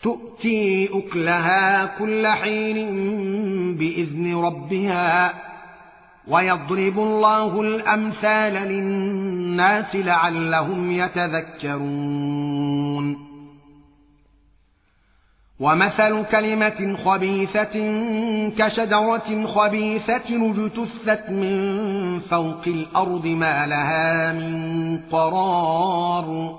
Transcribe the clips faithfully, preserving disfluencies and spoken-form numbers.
تؤتي أكلها كل حين بإذن ربها ويضرب الله الأمثال للناس لعلهم يتذكرون ومثل كلمة خبيثة كشجرة خبيثة اجتثت من فوق الأرض ما لها من قرار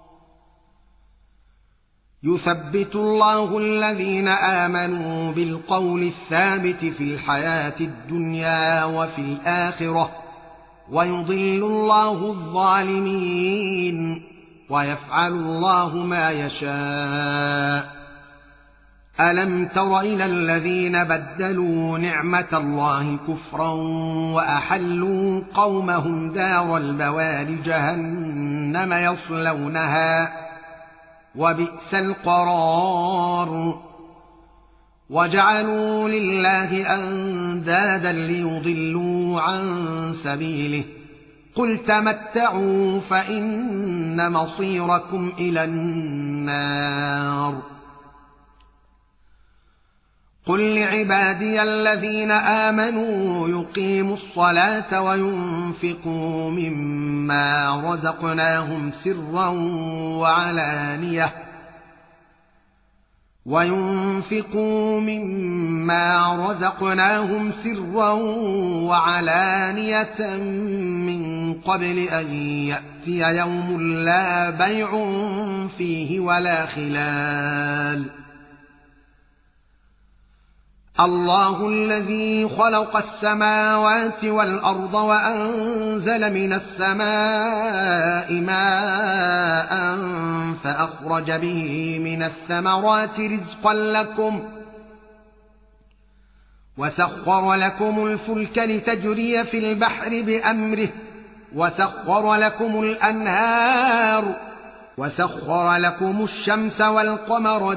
يثبت الله الذين آمنوا بالقول الثابت في الحياة الدنيا وفي الآخرة ويضل الله الظالمين ويفعل الله ما يشاء ألم تر إلى الذين بدلوا نعمة الله كفرا وأحلوا قومهم دار البوار جهنم يصلونها وبئس القرار وجعلوا لله أندادا ليضلوا عن سبيله قل تمتعوا فإن مصيركم إلى النار قل لعبادي الذين آمنوا يقيموا الصلاة وينفقوا مما رزقناهم سرا وعلانية وينفقوا مما رزقناهم سرا وعلانية من قبل أن يأتي يوم لا بيع فيه ولا خلال الله الذي خلق السماوات والأرض وأنزل من السماء ماء فأخرج به من الثمرات رزقا لكم وسخر لكم الفلك لتجري في البحر بأمره وسخر لكم الأنهار وسخر لكم الشمس والقمر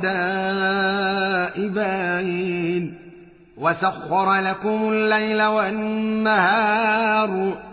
دائبين وسخر لكم الليل والنهار